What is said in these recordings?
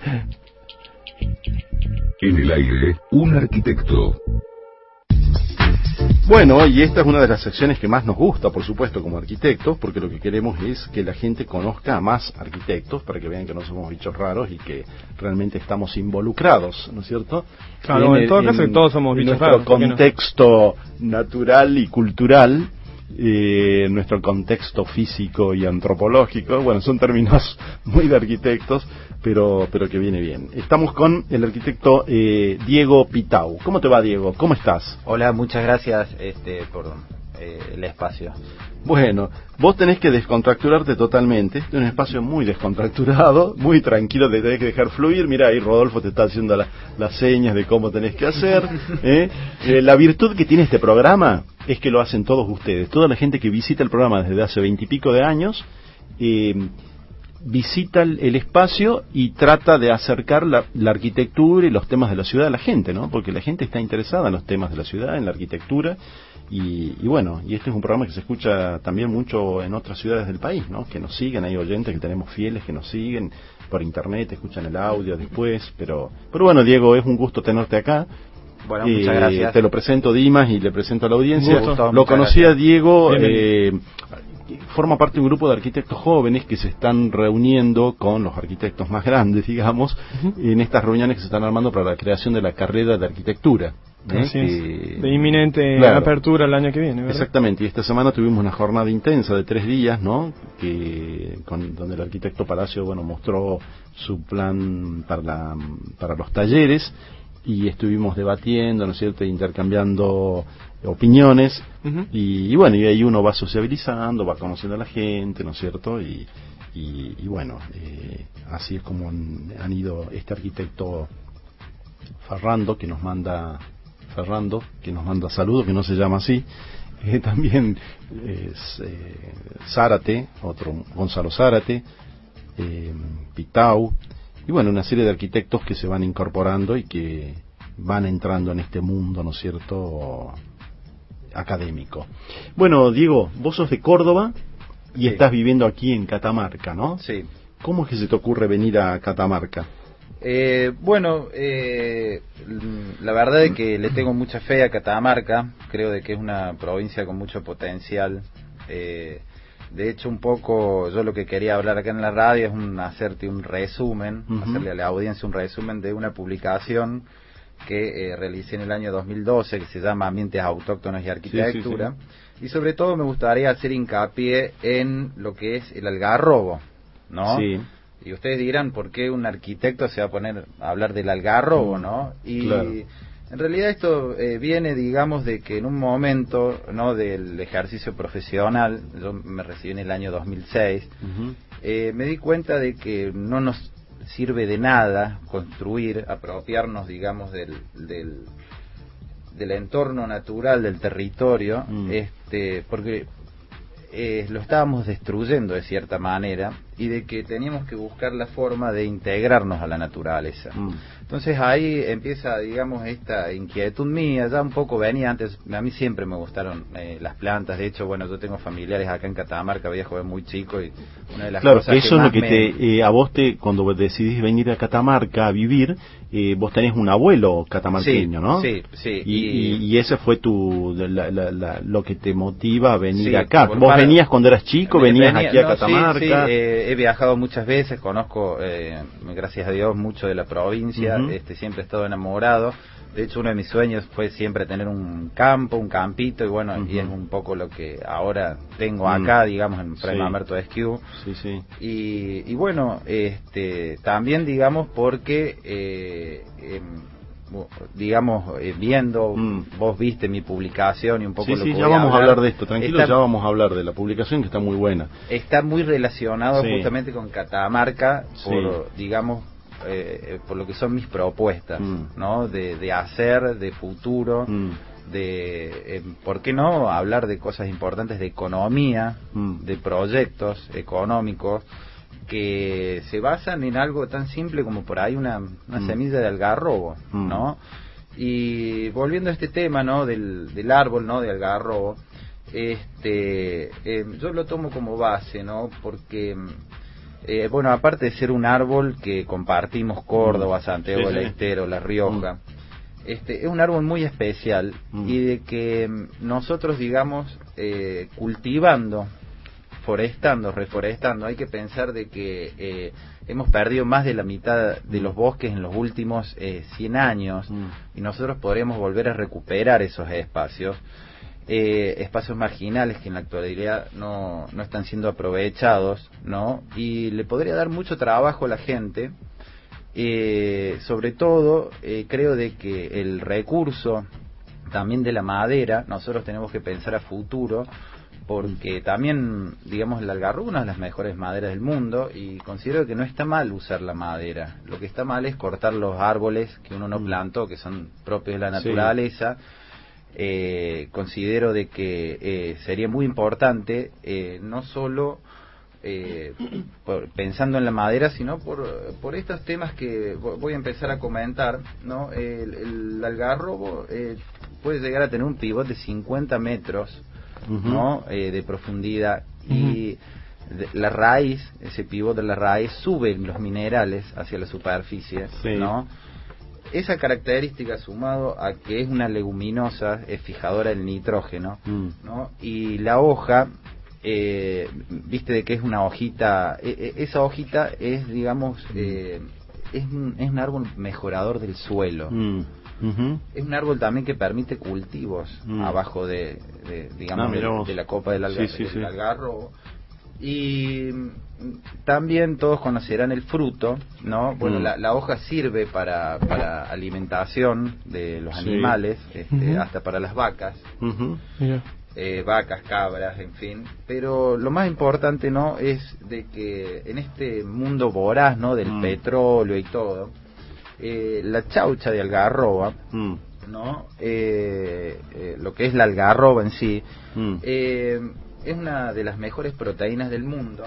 En el aire, un arquitecto. Bueno, y esta es una de las secciones que más nos gusta, por supuesto, como arquitectos, porque lo que queremos es que la gente conozca a más arquitectos, para que vean que no somos bichos raros y que realmente estamos involucrados, ¿no es cierto? Claro, en todo caso que todos somos bichos raros. En nuestro contexto natural y cultural, nuestro contexto físico y antropológico, bueno, son términos muy de arquitectos, pero que viene bien. Estamos con el arquitecto Diego Pitau. ¿Cómo te va, Diego? ¿Cómo estás? Hola, muchas gracias por el espacio. Bueno, vos tenés que descontracturarte totalmente. Es un espacio muy descontracturado, muy tranquilo, te tenés que dejar fluir. Mira, ahí Rodolfo te está haciendo las señas de cómo tenés que hacer. La virtud que tiene este programa es que lo hacen todos ustedes. Toda la gente que visita el programa desde hace 20 y pico de años, visita el espacio y trata de acercar la arquitectura y los temas de la ciudad a la gente, ¿no? Porque la gente está interesada en los temas de la ciudad, en la arquitectura, y bueno, y este es un programa que se escucha también mucho en otras ciudades del país, ¿no? Que nos siguen, hay oyentes que tenemos fieles que nos siguen por internet, escuchan el audio después, pero bueno, Diego, es un gusto tenerte acá. Bueno, muchas gracias. Te lo presento, Dimas, y le presento a la audiencia. Lo conocí a Diego, forma parte de un grupo de arquitectos jóvenes que se están reuniendo con los arquitectos más grandes, digamos, en estas reuniones que se están armando para la creación de la carrera de arquitectura. Así es. De inminente apertura el año que viene, ¿verdad? Exactamente, y esta semana tuvimos una jornada intensa de 3 días, ¿no? Donde el arquitecto Palacio, bueno, mostró su plan para los talleres, y estuvimos debatiendo, ¿no es cierto?, intercambiando opiniones, y bueno, y ahí uno va sociabilizando, va conociendo a la gente, ¿no es cierto?, y bueno, así es como han ido este arquitecto Ferrando, que nos manda saludos, que no se llama así, también Zárate, otro Gonzalo Zárate, Pitau, y bueno, una serie de arquitectos que se van incorporando y que van entrando en este mundo, ¿no es cierto?, académico. Bueno, Diego, vos sos de Córdoba y estás viviendo aquí en Catamarca, ¿no? Sí. ¿Cómo es que se te ocurre venir a Catamarca? La verdad es que le tengo mucha fe a Catamarca. Creo de que es una provincia con mucho potencial. De hecho, un poco yo lo que quería hablar acá en la radio es hacerte un resumen, hacerle a la audiencia un resumen de una publicación que realicé en el año 2012, que se llama Ambientes Autóctonos y Arquitectura. Y sobre todo me gustaría hacer hincapié en lo que es el algarrobo, ¿no? Sí. Y ustedes dirán, ¿por qué un arquitecto se va a poner a hablar del algarrobo, no? Y claro, en realidad esto viene, digamos, de que en un momento, ¿no?, del ejercicio profesional, yo me recibí en el año 2006, me di cuenta de que no nos sirve de nada construir, apropiarnos, digamos, del entorno natural del territorio, porque lo estábamos destruyendo de cierta manera, y de que teníamos que buscar la forma de integrarnos a la naturaleza. Entonces ahí empieza, digamos, esta inquietud mía. Ya un poco venía antes, a mí siempre me gustaron las plantas. De hecho, bueno, yo tengo familiares acá en Catamarca, viejo, es muy chico, y una de las cosas que eso es lo que me... a vos cuando decidís venir a Catamarca a vivir, vos tenés un abuelo catamarqueño, ¿no? Sí. Y ese fue lo que te motiva a venir acá. ¿Vos venías cuando eras chico? ¿Venías aquí a Catamarca? Sí, he viajado muchas veces, conozco, gracias a Dios, mucho de la provincia, siempre he estado enamorado. De hecho, uno de mis sueños fue siempre tener un campo, un campito, y bueno, y es un poco lo que ahora tengo acá, digamos, en Fray Mamerto de Esquiú. Y bueno, también, digamos, porque viendo, vos viste mi publicación y un poco lo que ya vamos a hablar de esto, tranquilo, ya vamos a hablar de la publicación, que está muy buena. Está muy relacionado justamente con Catamarca, digamos, por lo que son mis propuestas, ¿no? De hacer, de futuro, ¿por qué no hablar de cosas importantes de economía, de proyectos económicos que se basan en algo tan simple como por ahí una semilla de algarrobo, ¿no? Y volviendo a este tema, ¿no?, del árbol, ¿no?, de algarrobo, yo lo tomo como base, ¿no?, porque Bueno, aparte de ser un árbol que compartimos Córdoba, Santiago del Estero, La Rioja, es un árbol muy especial y de que nosotros, digamos, cultivando, reforestando, hay que pensar de que hemos perdido más de la mitad de los bosques en los últimos 100 años y nosotros podríamos volver a recuperar esos espacios. Espacios marginales que en la actualidad no están siendo aprovechados, ¿no? Y le podría dar mucho trabajo a la gente, sobre todo creo de que el recurso también de la madera, nosotros tenemos que pensar a futuro, porque también, digamos, el algarrobo es una de las mejores maderas del mundo y considero que no está mal usar la madera. Lo que está mal es cortar los árboles que uno no plantó, que son propios de la naturaleza. Considero de que sería muy importante no solo pensando en la madera, sino por estos temas que voy a empezar a comentar, ¿no? El algarrobo puede llegar a tener un pivote de 50 metros, ¿no? De profundidad y la raíz, ese pivote de la raíz sube los minerales hacia la superficie, ¿no? Esa característica, sumado a que es una leguminosa, es fijadora del nitrógeno, ¿no? Y la hoja, viste de que es una hojita, esa hojita es, digamos, es un árbol mejorador del suelo. Es un árbol también que permite cultivos abajo digamos, de la copa del algarrobo. Y también todos conocerán el fruto, ¿no? Bueno, la hoja sirve para alimentación de los animales, hasta para las vacas, vacas, cabras, en fin. Pero lo más importante, ¿no? Es de que en este mundo voraz, ¿no? Del petróleo y todo, la chaucha de algarroba, ¿no? Lo que es la algarroba en sí, es una de las mejores proteínas del mundo.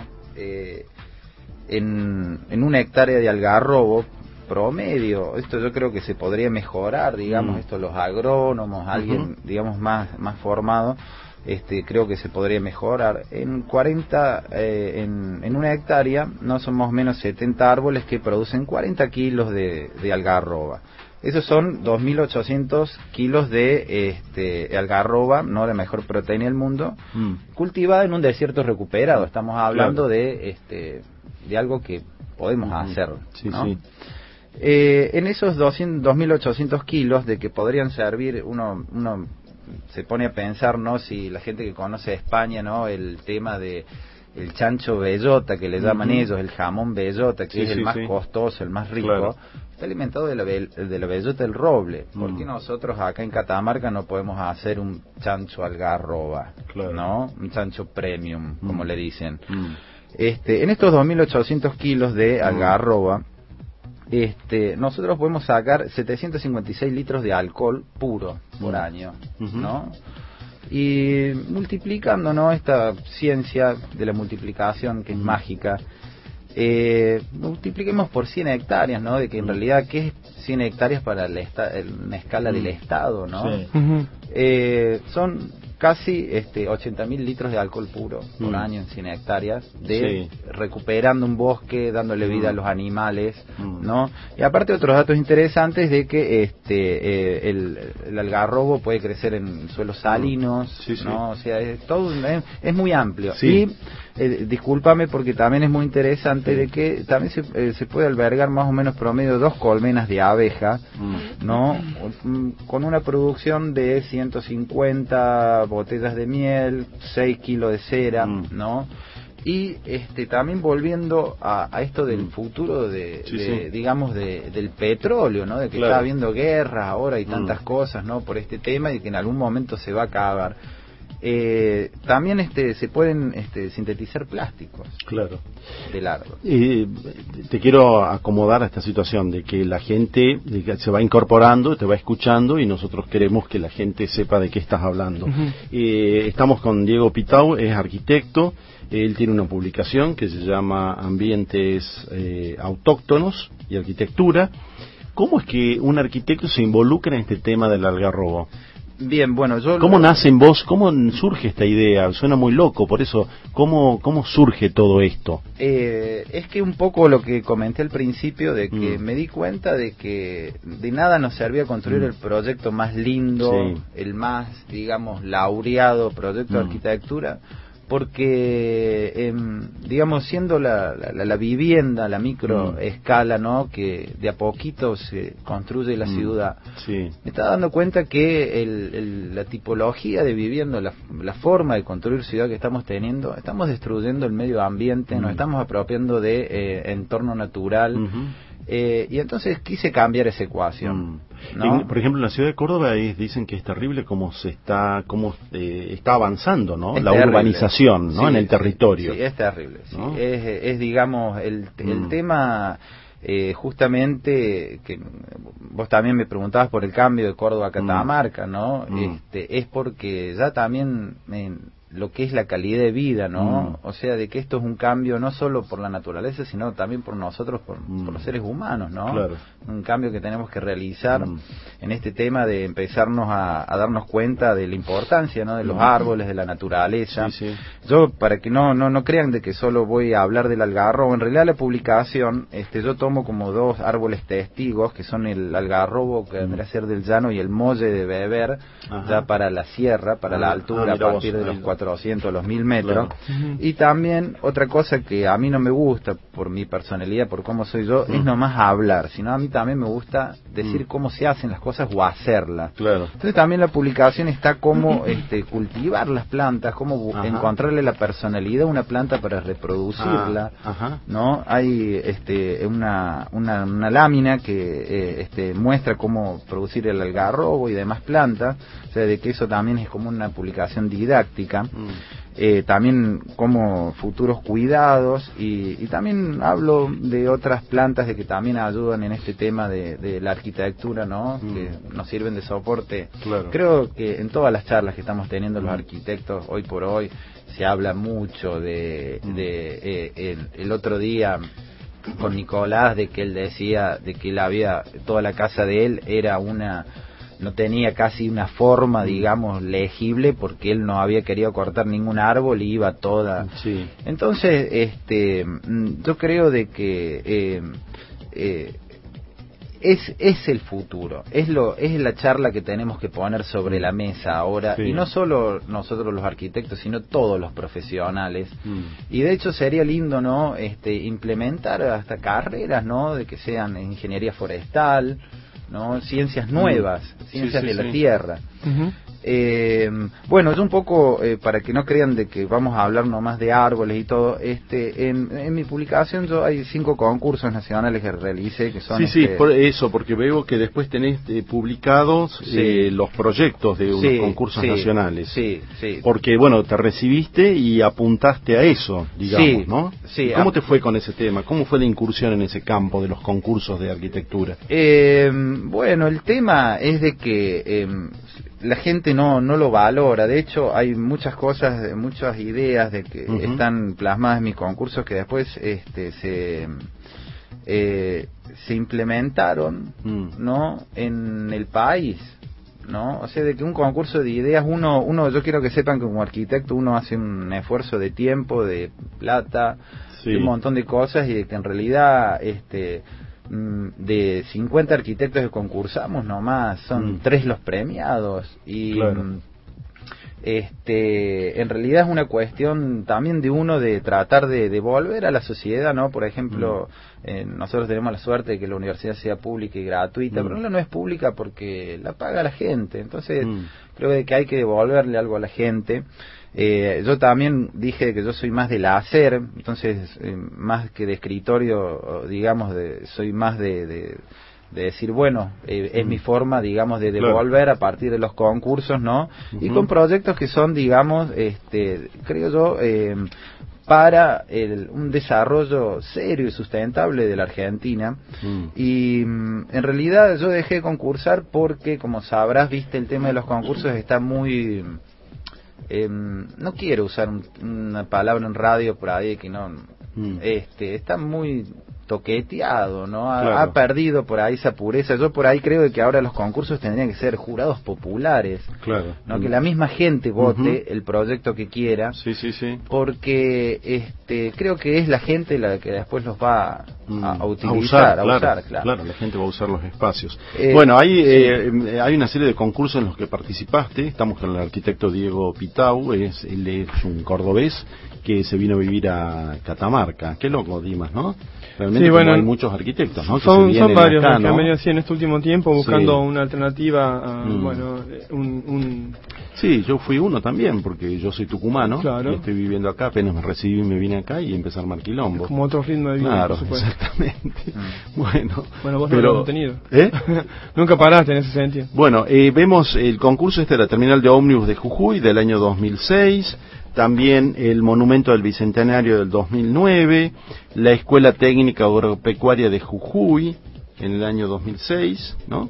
En una hectárea de algarrobo promedio, esto yo creo que se podría mejorar, digamos, esto los agrónomos, alguien, digamos, más formado, creo que se podría mejorar. En 40, en una hectárea, no son más o menos 70 árboles que producen 40 kilos de algarroba. Esos son 2.800 kilos de algarroba, no la mejor proteína del mundo, cultivada en un desierto recuperado. Estamos hablando de algo que podemos hacer, ¿no? En esos 2.800 kilos de que podrían servir, uno se pone a pensar, ¿no? Si la gente que conoce España, ¿no? El tema de el chancho bellota, que le llaman ellos, el jamón bellota, que es el más costoso, el más rico, está alimentado de la bellota del roble. ¿Por qué nosotros acá en Catamarca no podemos hacer un chancho algarroba, ¿no? Un chancho premium, como le dicen. En estos 2.800 kilos de algarroba, nosotros podemos sacar 756 litros de alcohol puro por año, ¿no? Y multiplicando, ¿no? Esta ciencia de la multiplicación que es mágica, multipliquemos por 100 hectáreas, ¿no? De que en realidad, ¿qué es 100 hectáreas para una escala del Estado, ¿no? Son casi 80.000 litros de alcohol puro por año en 100 hectáreas, recuperando un bosque, dándole vida a los animales, ¿no? Y aparte otros datos interesantes de que el algarrobo puede crecer en suelos salinos, ¿no? O sea, es muy amplio. Y discúlpame porque también es muy interesante de que también se puede albergar más o menos promedio 2 colmenas de abeja, ¿no? Con una producción de 150 botellas de miel, 6 kilos de cera, ¿no? Y también volviendo a esto del futuro digamos del petróleo, ¿no? De que está habiendo guerras ahora y tantas cosas, ¿no? Por este tema y que en algún momento se va a acabar. También se pueden sintetizar plásticos del árbol. Te quiero acomodar a esta situación de que la gente se va incorporando, te va escuchando y nosotros queremos que la gente sepa de qué estás hablando. Estamos con Diego Pitau, es arquitecto. Él tiene una publicación que se llama Ambientes Autóctonos y Arquitectura. ¿Cómo es que un arquitecto se involucra en este tema del algarrobo? Bien, bueno, ¿Cómo nace en vos? ¿Cómo surge esta idea? Suena muy loco, por eso, ¿cómo surge todo esto? Es que un poco lo que comenté al principio, de que me di cuenta de que de nada nos servía construir el proyecto más lindo, el más, digamos, laureado proyecto de arquitectura, porque, digamos, siendo la vivienda, la micro escala, ¿no?, que de a poquito se construye la ciudad, me está dando cuenta que la tipología de vivienda, la forma de construir ciudad que estamos teniendo, estamos destruyendo el medio ambiente, nos estamos apropiando de entorno natural, y entonces quise cambiar esa ecuación, ¿no? Por ejemplo, en la ciudad de Córdoba dicen que es terrible cómo está avanzando, ¿no? La urbanización, ¿no? En el territorio. Sí, es terrible. ¿No? Sí. Es digamos, el tema, justamente, que vos también me preguntabas por el cambio de Córdoba a Catamarca, ¿no? Es porque ya también lo que es la calidad de vida, ¿no? O sea, de que esto es un cambio no solo por la naturaleza, sino también por nosotros, por los seres humanos, ¿no? Claro. Un cambio que tenemos que realizar en este tema de empezarnos a darnos cuenta de la importancia, ¿no?, de los árboles, de la naturaleza. Yo, para que no crean de que solo voy a hablar del algarrobo, en realidad la publicación, yo tomo como dos árboles testigos, que son el algarrobo, que vendrá a ser del llano, y el molle de beber, ya para la sierra, para la altura, a partir de los 400, los 1000 metros. Y también otra cosa que a mí no me gusta, por mi personalidad, por cómo soy yo, es nomás hablar, sino a mí también me gusta decir cómo se hacen las cosas o hacerlas. Entonces también la publicación está cómo cultivar las plantas, cómo encontrarle la personalidad a una planta para reproducirla, ¿no? Hay una lámina que muestra cómo producir el algarrobo y demás plantas, o sea, de que eso también es como una publicación didáctica. También como futuros cuidados, y también hablo de otras plantas de que también ayudan en este tema de la arquitectura, ¿no? Que nos sirven de soporte. Creo que en todas las charlas que estamos teniendo los arquitectos hoy por hoy se habla mucho de el otro día con Nicolás, de que él decía de que toda la casa de él era no tenía casi una forma, digamos, legible, porque él no había querido cortar ningún árbol y iba toda. Entonces, yo creo de que es el futuro, es la charla que tenemos que poner sobre la mesa ahora, y no solo nosotros los arquitectos, sino todos los profesionales. Y de hecho sería lindo, ¿no?, implementar hasta carreras, ¿no?, de que sean ingeniería forestal, ¿no?, ciencias nuevas, ciencias de la tierra. Bueno, yo un poco, para que no crean de que vamos a hablar nomás de árboles y todo, en mi publicación hay 5 concursos nacionales que realicé, que son... por eso, porque veo que después tenés publicados los proyectos de unos concursos nacionales. Porque, bueno, te recibiste y apuntaste a eso, digamos, ¿no? ¿Cómo te fue con ese tema? ¿Cómo fue la incursión en ese campo de los concursos de arquitectura? Bueno, el tema es de que la gente no lo valora. De hecho, hay muchas cosas, muchas ideas de que están plasmadas en mis concursos que después se implementaron, ¿no?, en el país, ¿no? O sea, de que un concurso de ideas, yo quiero que sepan que como arquitecto uno hace un esfuerzo de tiempo, de plata, de un montón de cosas, y de que en realidad de 50 arquitectos que concursamos nomás son 3 los premiados, y en realidad es una cuestión también de uno de tratar de devolver a la sociedad, ¿no? Por ejemplo, nosotros tenemos la suerte de que la universidad sea pública y gratuita, pero no es pública porque la paga la gente. Entonces creo que hay que devolverle algo a la gente. Yo también dije que yo soy más del hacer, entonces más que de escritorio, digamos, soy más de decir, bueno, es mi forma, digamos, de devolver a partir de los concursos, ¿no? Y con proyectos que son, digamos, creo yo, para un desarrollo serio y sustentable de la Argentina. Y en realidad yo dejé de concursar porque, como sabrás, viste, el tema de los concursos está muy... no quiero usar una palabra en radio por ahí que no... está muy toqueteado, ¿no? Ha perdido por ahí esa pureza. Yo por ahí creo de que ahora los concursos tendrían que ser jurados populares, ¿no? Que la misma gente vote el proyecto que quiera, porque creo que es la gente la que después los va a utilizar, a usar, claro, la gente va a usar los espacios. Bueno, hay una serie de concursos en los que participaste. Estamos con el arquitecto Diego Pitau, él es un cordobés que se vino a vivir a Catamarca. Qué loco, Dimas, ¿no? Realmente hay muchos arquitectos, ¿no? Son varios acá, que han venido así en este último tiempo buscando una alternativa a, Sí, yo fui uno también, porque yo soy tucumano, y estoy viviendo acá, apenas me recibí me vine acá y empecé a armar quilombo. Es como otro ritmo de vida, claro, exactamente. Bueno, vos no lo has tenido. ¿Eh? Nunca paraste en ese sentido. Bueno, vemos el concurso de la terminal de ómnibus de Jujuy del año 2006, también el monumento del Bicentenario del 2009, la Escuela Técnica Agropecuaria de Jujuy en el año 2006, ¿no?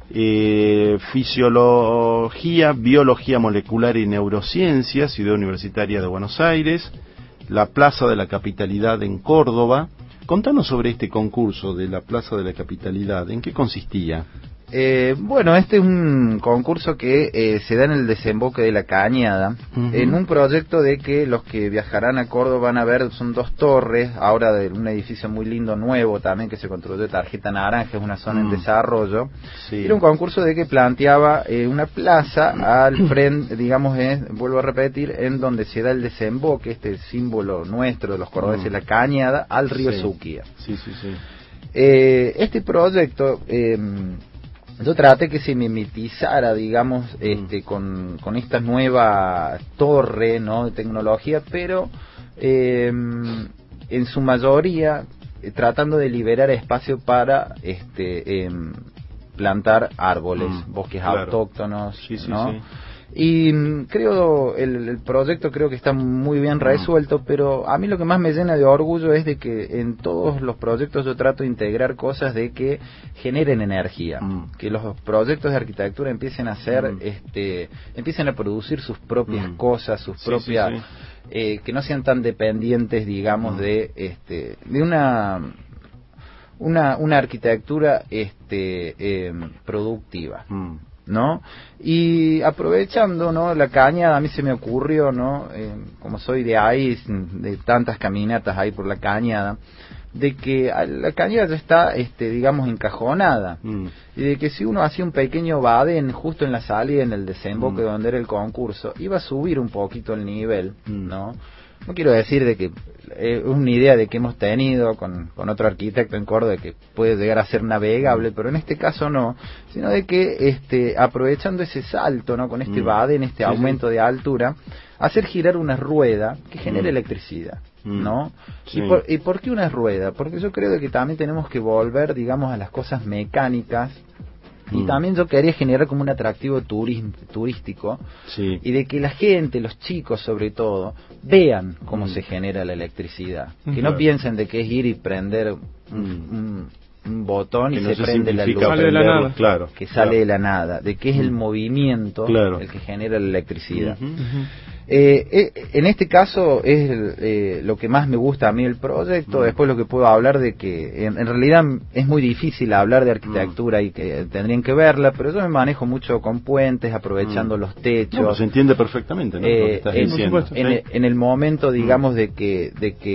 Fisiología, Biología Molecular y Neurociencias, Ciudad Universitaria de Buenos Aires, la Plaza de la Capitalidad en Córdoba. Contanos sobre este concurso de la Plaza de la Capitalidad, ¿en qué consistía? Bueno, este es un concurso que se da en el desemboque de la Cañada, en un proyecto de que los que viajarán a Córdoba van a ver, son 2 torres, ahora de un edificio muy lindo nuevo también que se construyó de tarjeta naranja, es una zona en desarrollo. Era un concurso de que planteaba una plaza al frente, digamos, vuelvo a repetir, en donde se da el desemboque, este símbolo nuestro de los cordobeses, la Cañada, al río Suquía. Este proyecto yo traté que se mimetizara, digamos, con esta nueva torre, ¿no?, de tecnología, pero en su mayoría tratando de liberar espacio para plantar árboles, bosques autóctonos, ¿no? Y creo el proyecto creo que está muy bien resuelto, pero a mí lo que más me llena de orgullo es de que en todos los proyectos yo trato de integrar cosas de que generen energía, que los proyectos de arquitectura empiecen a hacer, empiecen a producir sus propias cosas, sus propias, que no sean tan dependientes, digamos, de una arquitectura productiva, ¿no? Y aprovechando, ¿no?, la Cañada, a mí se me ocurrió, ¿no?, como soy de ahí, de tantas caminatas ahí por la Cañada, de que la Cañada ya está, digamos, encajonada, y de que si uno hacía un pequeño badén justo en la salida, en el desemboque donde era el concurso, iba a subir un poquito el nivel, ¿no? No quiero decir de que es una idea de que hemos tenido con otro arquitecto en Córdoba que puede llegar a ser navegable, pero en este caso no, sino de que aprovechando ese salto, ¿no?, con este badén, aumento de altura, hacer girar una rueda que genere electricidad, ¿no? ¿Y por qué una rueda? Porque yo creo de que también tenemos que volver, digamos, a las cosas mecánicas. Y también yo quería generar como un atractivo turístico, y de que la gente, los chicos sobre todo, vean cómo se genera la electricidad, que no piensen de que es ir y prender un botón y se prende la luz, sale de la nada. Que sale de la nada, de que es el movimiento el que genera la electricidad. En este caso es lo que más me gusta a mí el proyecto. Después lo que puedo hablar de que en realidad es muy difícil hablar de arquitectura y que tendrían que verla, pero yo me manejo mucho con puentes, aprovechando los techos. No, se entiende perfectamente, ¿no?, lo que estás diciendo. En el momento, digamos, de que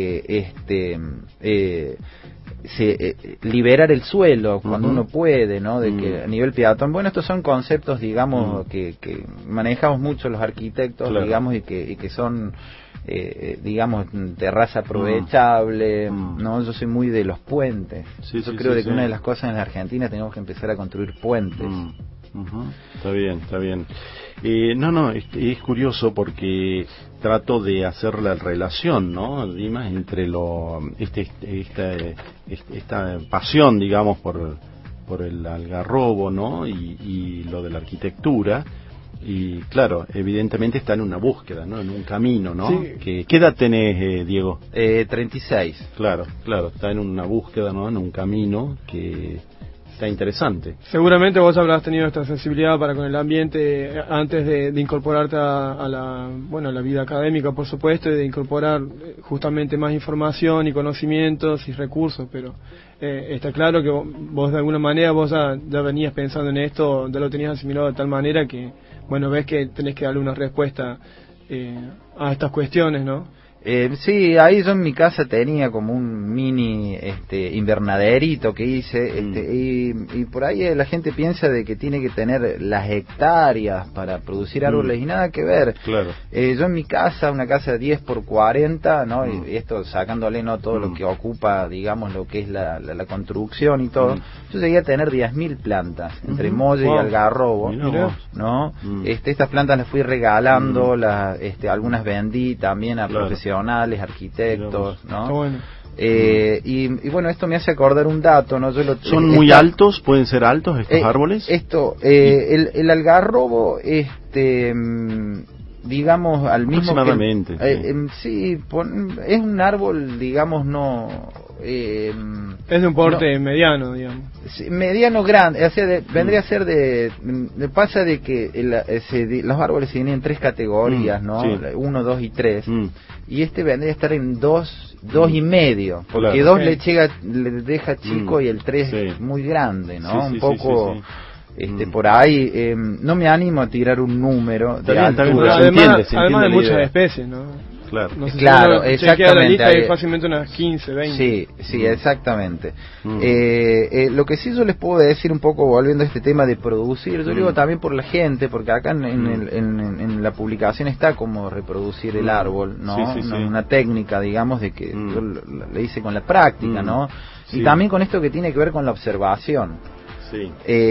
liberar el suelo cuando uno puede, ¿no?, de que a nivel peatón, bueno, estos son conceptos, digamos, que manejamos mucho los arquitectos, digamos, y que son digamos, terraza aprovechable, ¿no? Yo soy muy de los puentes. Yo creo que una de las cosas en la Argentina tenemos que empezar a construir puentes. Está bien, está bien. Es curioso porque trato de hacer la relación, ¿no, Dimas, entre esta pasión, digamos, por el algarrobo, ¿no?, y lo de la arquitectura. Y claro, evidentemente está en una búsqueda, ¿no?, en un camino, ¿no? ¿Qué edad tenés, Diego? 36. Claro, está en una búsqueda, ¿no?, en un camino que está interesante. Seguramente vos habrás tenido esta sensibilidad para con el ambiente antes de incorporarte a la vida académica, por supuesto, y de incorporar justamente más información y conocimientos y recursos, pero está claro que vos de alguna manera vos ya venías pensando en esto, ya lo tenías asimilado de tal manera que, bueno, ves que tenés que darle una respuesta a estas cuestiones, ¿no? Sí, ahí yo en mi casa tenía como un mini invernaderito que hice, y por ahí la gente piensa de que tiene que tener las hectáreas para producir árboles y nada que ver. Claro. Yo en mi casa, una casa de 10 por 40, ¿no? Y esto sacándole no todo lo que ocupa, digamos, lo que es la construcción y todo, yo llegué a tener 10.000 plantas, entre molle y algarrobo, ¿no? Estas plantas las fui regalando, algunas vendí también a profesionales, arquitectos, ¿no? Bueno. Y bueno, esto me hace acordar un dato, ¿no? ¿Son muy altos? ¿Pueden ser altos estos árboles? El algarrobo, digamos, al mismo aproximadamente. Sí, es un árbol, digamos, no... es de un porte mediano, digamos. Mediano grande, o sea, vendría a ser pasa de que los árboles se dividen en 3 categorías, ¿no? 1, 2 y 3. Y vendría a estar en 2 y medio, porque 2 le deja chico y el 3 es muy grande, ¿no? Un poco... por ahí no me animo a tirar un número de altura. Además de muchas especies, ¿no? Claro, no sé claro, exactamente. Hay fácilmente unas 15, 20. Sí, exactamente. Lo que sí yo les puedo decir un poco, volviendo a este tema de producir, yo digo también por la gente, porque acá en la publicación está como reproducir el árbol, ¿no? Una técnica, digamos, de que yo le hice con la práctica, ¿no? Y también con esto que tiene que ver con la observación. Sí.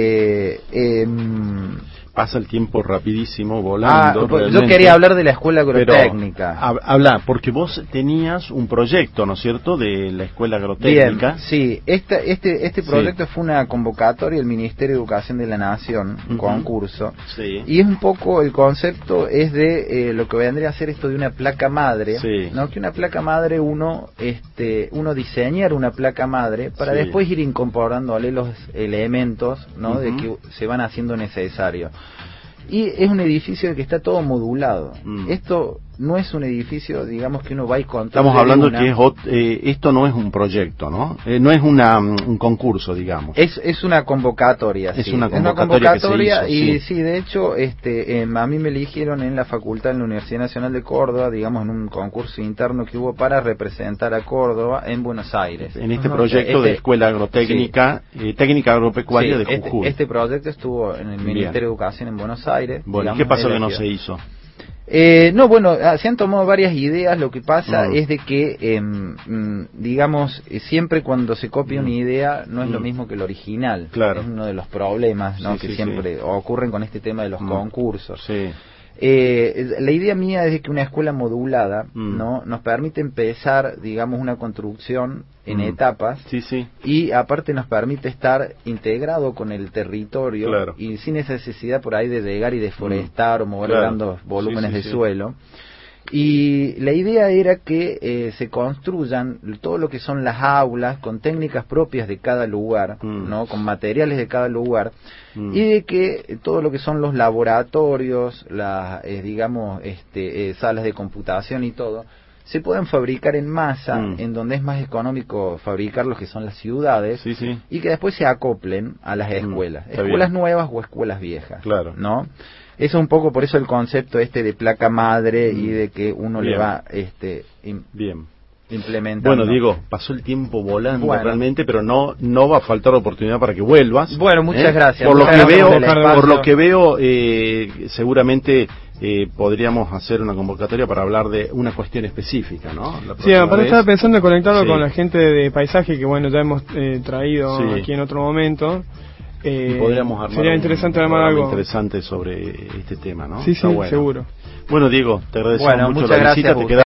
Pasa el tiempo rapidísimo, volando. Yo quería hablar de la escuela agrotécnica. Habla, porque vos tenías un proyecto, ¿no es cierto?, de la escuela agrotécnica. Bien, sí. Este proyecto fue una convocatoria del Ministerio de Educación de la Nación, un concurso. Sí. Y es un poco, el concepto es de lo que vendría a ser esto de una placa madre, ¿no? Que una placa madre uno diseñar una placa madre para después ir incorporándole los elementos, ¿no? De que se van haciendo necesarios. Y es un edificio que está todo modulado. Esto no es un edificio, digamos, que uno va y controla. Estamos hablando que esto no es un proyecto, ¿no? No es un concurso, digamos. Es una convocatoria. Es una convocatoria y sí, de hecho, a mí me eligieron en la facultad, en la Universidad Nacional de Córdoba, digamos, en un concurso interno que hubo para representar a Córdoba en Buenos Aires. En este proyecto de Escuela Agrotécnica, Técnica Agropecuaria de Jujuy. Este proyecto estuvo en el Ministerio de Educación en Buenos Aires. Bueno, ¿qué pasó que no se hizo? Se han tomado varias ideas. Lo que pasa es de que, digamos, siempre cuando se copia una idea no es lo mismo que el original. Claro. Es uno de los problemas, ¿no? que siempre ocurren con este tema de los concursos. Sí. La idea mía es de que una escuela modulada, ¿no? nos permite empezar, digamos, una construcción en etapas, y aparte nos permite estar integrado con el territorio y sin esa necesidad por ahí de llegar y deforestar o mover grandes volúmenes de suelo. Y la idea era que se construyan todo lo que son las aulas con técnicas propias de cada lugar, ¿no? Con materiales de cada lugar, y de que todo lo que son los laboratorios, las salas de computación y todo, se pueden fabricar en masa, en donde es más económico fabricar lo que son las ciudades, y que después se acoplen a las escuelas, escuelas nuevas o escuelas viejas, ¿no? Eso un poco, por eso el concepto de placa madre y de que uno le va implementando. Bueno, Diego, pasó el tiempo volando realmente, pero no va a faltar oportunidad para que vuelvas. Bueno, muchas gracias. Por lo que veo, seguramente podríamos hacer una convocatoria para hablar de una cuestión específica, ¿no? Sí, aparte estaba pensando en conectarlo con la gente de paisaje que, bueno, ya hemos traído aquí en otro momento. Podríamos armar sería interesante armar algo interesante sobre este tema, ¿no? Sí, bueno. Seguro. Bueno, Diego, te agradecemos mucho la visita.